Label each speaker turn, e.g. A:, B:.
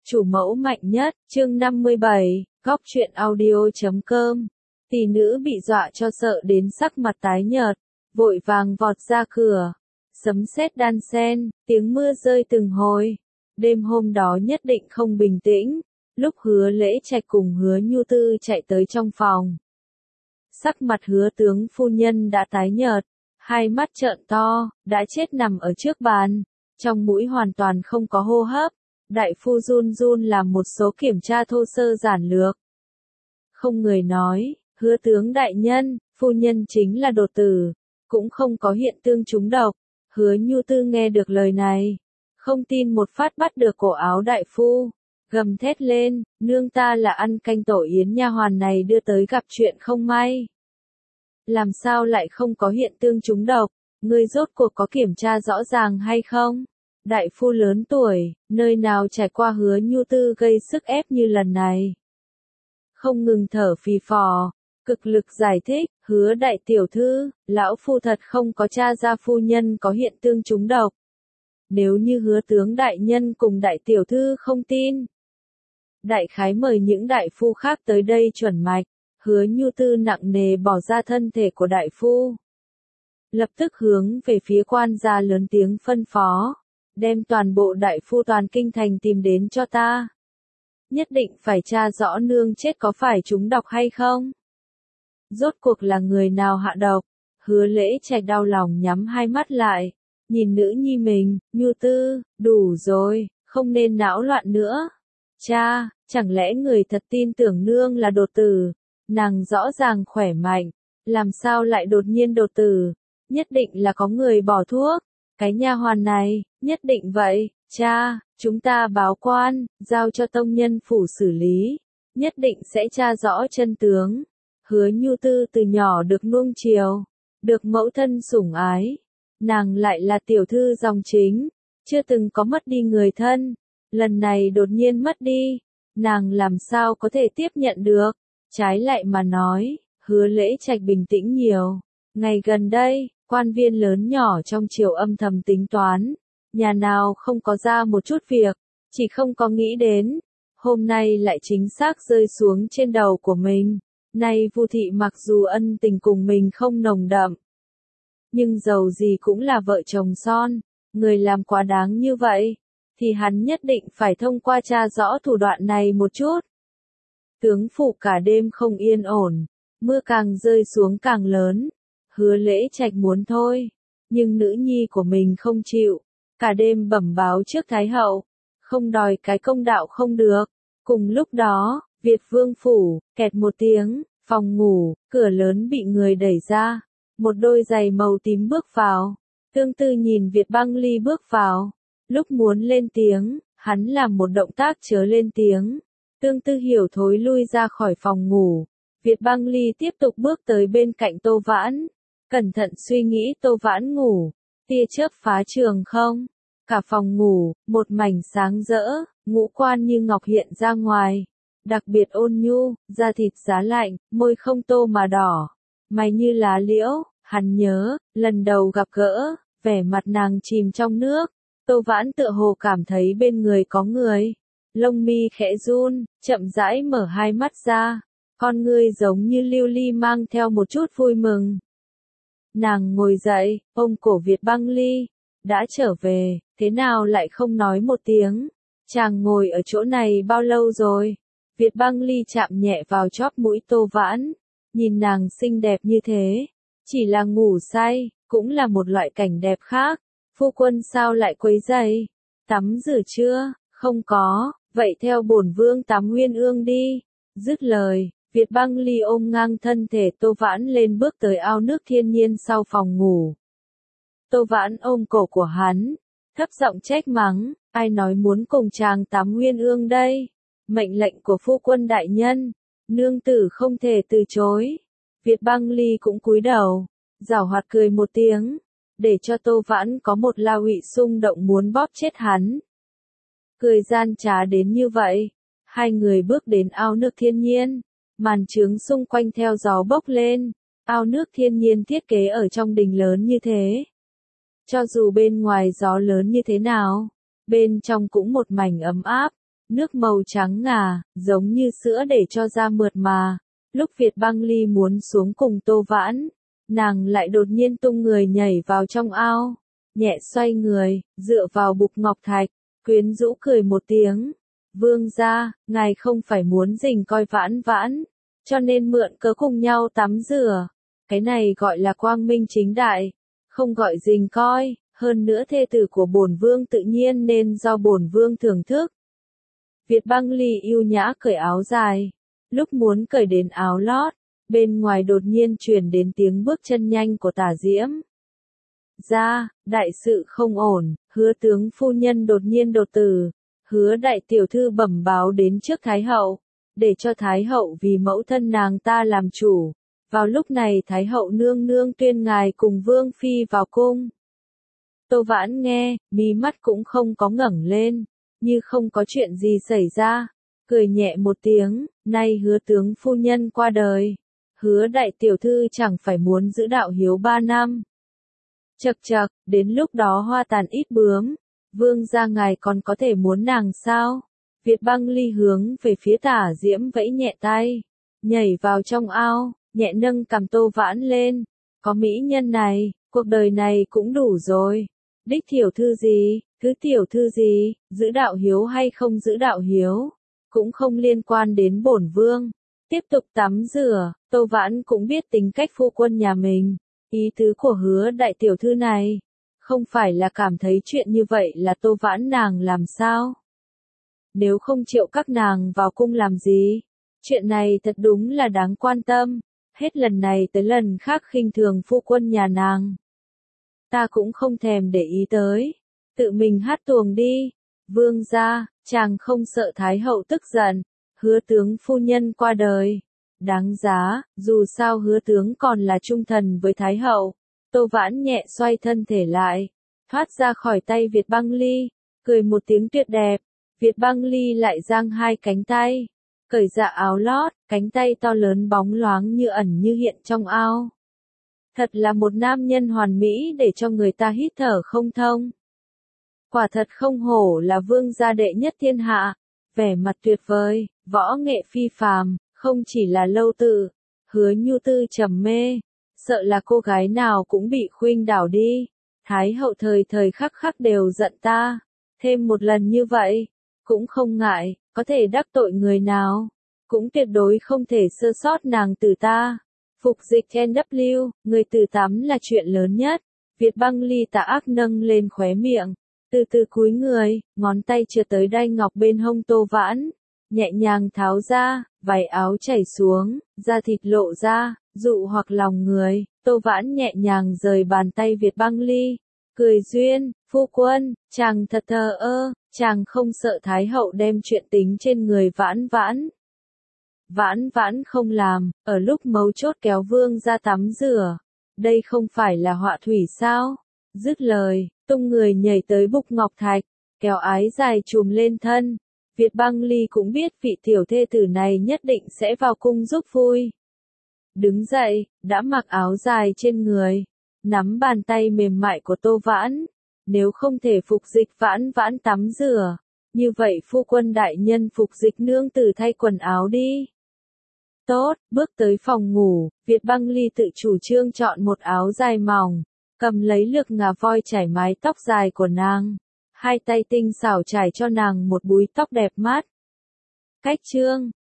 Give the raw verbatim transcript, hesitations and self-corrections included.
A: Chủ mẫu mạnh nhất, chương năm mươi bảy, góc truyện audio chấm com. Tỷ nữ bị dọa cho sợ đến sắc mặt tái nhợt, vội vàng vọt ra cửa. Sấm sét đan sen, tiếng mưa rơi từng hồi. Đêm hôm đó nhất định không bình tĩnh, lúc Hứa Lễ Trạch cùng Hứa Nhu Tư chạy tới trong phòng. Sắc mặt Hứa tướng phu nhân đã tái nhợt, hai mắt trợn to, đã chết nằm ở trước bàn, trong mũi hoàn toàn không có hô hấp. Đại phu run run làm một số kiểm tra thô sơ giản lược. Không người nói, Hứa tướng đại nhân, phu nhân chính là đột tử, cũng không có hiện tương trúng độc. Hứa Nhu Tư nghe được lời này, không tin một phát bắt được cổ áo đại phu, gầm thét lên, nương ta là ăn canh tổ yến nha hoàn này đưa tới gặp chuyện không may. Làm sao lại không có hiện tương trúng độc, ngươi rốt cuộc có kiểm tra rõ ràng hay không? Đại phu lớn tuổi, nơi nào trải qua Hứa Nhu Tư gây sức ép như lần này. Không ngừng thở phì phò, cực lực giải thích, Hứa đại tiểu thư, lão phu thật không có tra ra phu nhân có hiện tương trúng độc. Nếu như Hứa tướng đại nhân cùng đại tiểu thư không tin, đại khái mời những đại phu khác tới đây chuẩn mạch. Hứa Nhu Tư nặng nề bỏ ra thân thể của đại phu, lập tức hướng về phía quan gia lớn tiếng phân phó. Đem toàn bộ đại phu toàn kinh thành tìm đến cho ta. Nhất định phải tra rõ nương chết có phải trúng độc hay không. Rốt cuộc là người nào hạ độc. Hứa Lễ Trạch đau lòng nhắm hai mắt lại, nhìn nữ nhi mình, Nhu Tư, đủ rồi, không nên não loạn nữa. Cha, chẳng lẽ người thật tin tưởng nương là đột tử, nàng rõ ràng khỏe mạnh, làm sao lại đột nhiên đột tử, nhất định là có người bỏ thuốc. Cái nha hoàn này, nhất định vậy, cha, chúng ta báo quan, giao cho tông nhân phủ xử lý, nhất định sẽ tra rõ chân tướng. Hứa Nhu Tư từ nhỏ được nuông chiều, được mẫu thân sủng ái, nàng lại là tiểu thư dòng chính, chưa từng có mất đi người thân, lần này đột nhiên mất đi, nàng làm sao có thể tiếp nhận được. Trái lại mà nói, Hứa Lễ Trạch bình tĩnh nhiều, ngày gần đây, quan viên lớn nhỏ trong triều âm thầm tính toán, nhà nào không có ra một chút việc, chỉ không có nghĩ đến, hôm nay lại chính xác rơi xuống trên đầu của mình. Nay Vu thị mặc dù ân tình cùng mình không nồng đậm, nhưng dầu gì cũng là vợ chồng son, người làm quá đáng như vậy, thì hắn nhất định phải thông qua tra rõ thủ đoạn này một chút. Tướng phủ cả đêm không yên ổn, mưa càng rơi xuống càng lớn. Hứa Lễ Trạch muốn thôi, nhưng nữ nhi của mình không chịu, cả đêm bẩm báo trước Thái hậu, không đòi cái công đạo không được. Cùng lúc đó, Việt Vương phủ, kẹt một tiếng, phòng ngủ, cửa lớn bị người đẩy ra, một đôi giày màu tím bước vào. Tương Tư nhìn Việt Băng Ly bước vào, lúc muốn lên tiếng, hắn làm một động tác chớ lên tiếng. Tương Tư hiểu thối lui ra khỏi phòng ngủ. Việt Băng Ly tiếp tục bước tới bên cạnh Tô Vãn. Cẩn thận suy nghĩ Tô Vãn ngủ, tia chớp phá trường không, cả phòng ngủ, một mảnh sáng rỡ, ngũ quan như ngọc hiện ra ngoài, đặc biệt ôn nhu, da thịt giá lạnh, môi không tô mà đỏ, mày như lá liễu. Hắn nhớ, lần đầu gặp gỡ, vẻ mặt nàng chìm trong nước, Tô Vãn tựa hồ cảm thấy bên người có người, lông mi khẽ run, chậm rãi mở hai mắt ra, con ngươi giống như lưu ly mang theo một chút vui mừng. Nàng ngồi dậy, ôm cổ Việt Băng Ly, đã trở về, thế nào lại không nói một tiếng, chàng ngồi ở chỗ này bao lâu rồi? Việt Băng Ly chạm nhẹ vào chóp mũi Tô Vãn, nhìn nàng xinh đẹp như thế, chỉ là ngủ say, cũng là một loại cảnh đẹp khác. Phu quân sao lại quấy rầy? Tắm rửa chưa? Không có, vậy theo bổn vương tắm Uyên Ương đi. Dứt lời, Việt Băng Ly ôm ngang thân thể Tô Vãn lên bước tới ao nước thiên nhiên sau phòng ngủ. Tô Vãn ôm cổ của hắn, thấp giọng trách mắng, ai nói muốn cùng chàng tắm Uyên Ương đây? Mệnh lệnh của phu quân đại nhân, nương tử không thể từ chối. Việt Băng Ly cũng cúi đầu, giảo hoạt cười một tiếng, để cho Tô Vãn có một lao ủy xung động muốn bóp chết hắn. Cười gian trá đến như vậy, hai người bước đến ao nước thiên nhiên. Màn trướng xung quanh theo gió bốc lên, ao nước thiên nhiên thiết kế ở trong đình lớn như thế. Cho dù bên ngoài gió lớn như thế nào, bên trong cũng một mảnh ấm áp, nước màu trắng ngà, giống như sữa để cho da mượt mà. Lúc Việt Băng Ly muốn xuống cùng Tô Vãn, nàng lại đột nhiên tung người nhảy vào trong ao, nhẹ xoay người, dựa vào bục ngọc thạch, quyến rũ cười một tiếng. Vương gia, ngài không phải muốn rình coi Vãn Vãn, cho nên mượn cớ cùng nhau tắm rửa. Cái này gọi là quang minh chính đại, không gọi rình coi, hơn nữa thê tử của bổn vương tự nhiên nên do bổn vương thưởng thức. Việt Băng Ly yêu nhã cởi áo dài, lúc muốn cởi đến áo lót, bên ngoài đột nhiên truyền đến tiếng bước chân nhanh của Tả Diễm. Ra, đại sự không ổn, Hứa tướng phu nhân đột nhiên đột tử, Hứa đại tiểu thư bẩm báo đến trước Thái hậu, để cho Thái hậu vì mẫu thân nàng ta làm chủ. Vào lúc này Thái hậu nương nương tuyên ngài cùng Vương Phi vào cung. Tô Vãn nghe, mí mắt cũng không có ngẩng lên, như không có chuyện gì xảy ra, cười nhẹ một tiếng, nay Hứa tướng phu nhân qua đời, Hứa đại tiểu thư chẳng phải muốn giữ đạo hiếu ba năm. Chậc chậc, đến lúc đó hoa tàn ít bướm, vương gia ngài còn có thể muốn nàng sao? Việt Băng Ly hướng về phía Tả Diễm vẫy nhẹ tay, nhảy vào trong ao, nhẹ nâng cằm Tô Vãn lên, có mỹ nhân này, cuộc đời này cũng đủ rồi. Đích tiểu thư gì, thứ tiểu thư gì, giữ đạo hiếu hay không giữ đạo hiếu, cũng không liên quan đến bổn vương. Tiếp tục tắm rửa, Tô Vãn cũng biết tính cách phu quân nhà mình, ý tứ của Hứa đại tiểu thư này, không phải là cảm thấy chuyện như vậy là Tô Vãn nàng làm sao? Nếu không chịu các nàng vào cung làm gì? Chuyện này thật đúng là đáng quan tâm, hết lần này tới lần khác khinh thường phu quân nhà nàng. Ta cũng không thèm để ý tới, tự mình hát tuồng đi. Vương gia, chàng không sợ Thái hậu tức giận, Hứa tướng phu nhân qua đời. Đáng giá, dù sao Hứa tướng còn là trung thần với Thái hậu. Tô Vãn nhẹ xoay thân thể lại, thoát ra khỏi tay Việt Băng Ly, cười một tiếng tuyệt đẹp. Việt Băng Ly lại giang hai cánh tay, cởi dạ áo lót, cánh tay to lớn bóng loáng như ẩn như hiện trong ao. Thật là một nam nhân hoàn mỹ để cho người ta hít thở không thông. Quả thật không hổ là vương gia đệ nhất thiên hạ, vẻ mặt tuyệt vời, võ nghệ phi phàm, không chỉ là Lâu Tự, Hứa Nhu Tư trầm mê, sợ là cô gái nào cũng bị khuynh đảo đi. Thái hậu thời thời khắc khắc đều giận ta, thêm một lần như vậy, cũng không ngại, có thể đắc tội người nào, cũng tuyệt đối không thể sơ sót nàng từ ta. Phục dịch en vê, người từ tắm là chuyện lớn nhất. Việt Băng Ly tà ác nâng lên khóe miệng, từ từ cúi người, ngón tay chưa tới đai ngọc bên hông Tô Vãn, nhẹ nhàng tháo ra, vải áo chảy xuống, da thịt lộ ra, dụ hoặc lòng người. Tô Vãn nhẹ nhàng rời bàn tay Việt Băng Ly, cười duyên, phu quân, chàng thật thờ ơ, chàng không sợ Thái hậu đem chuyện tính trên người Vãn Vãn. Vãn Vãn không làm, ở lúc mấu chốt kéo vương ra tắm rửa, đây không phải là họa thủy sao? Dứt lời, tung người nhảy tới bục ngọc thạch, kéo ái dài trùm lên thân. Việt Băng Ly cũng biết vị tiểu thê tử này nhất định sẽ vào cung giúp vui. Đứng dậy, đã mặc áo dài trên người, nắm bàn tay mềm mại của Tô Vãn. Nếu không thể phục dịch Vãn Vãn tắm rửa, như vậy phu quân đại nhân phục dịch nương tử thay quần áo đi. Tốt, bước tới phòng ngủ, Việt Băng Ly tự chủ trương chọn một áo dài mỏng, cầm lấy lược ngà voi chải mái tóc dài của nàng, hai tay tinh xảo trải cho nàng một búi tóc đẹp mắt. Cách chương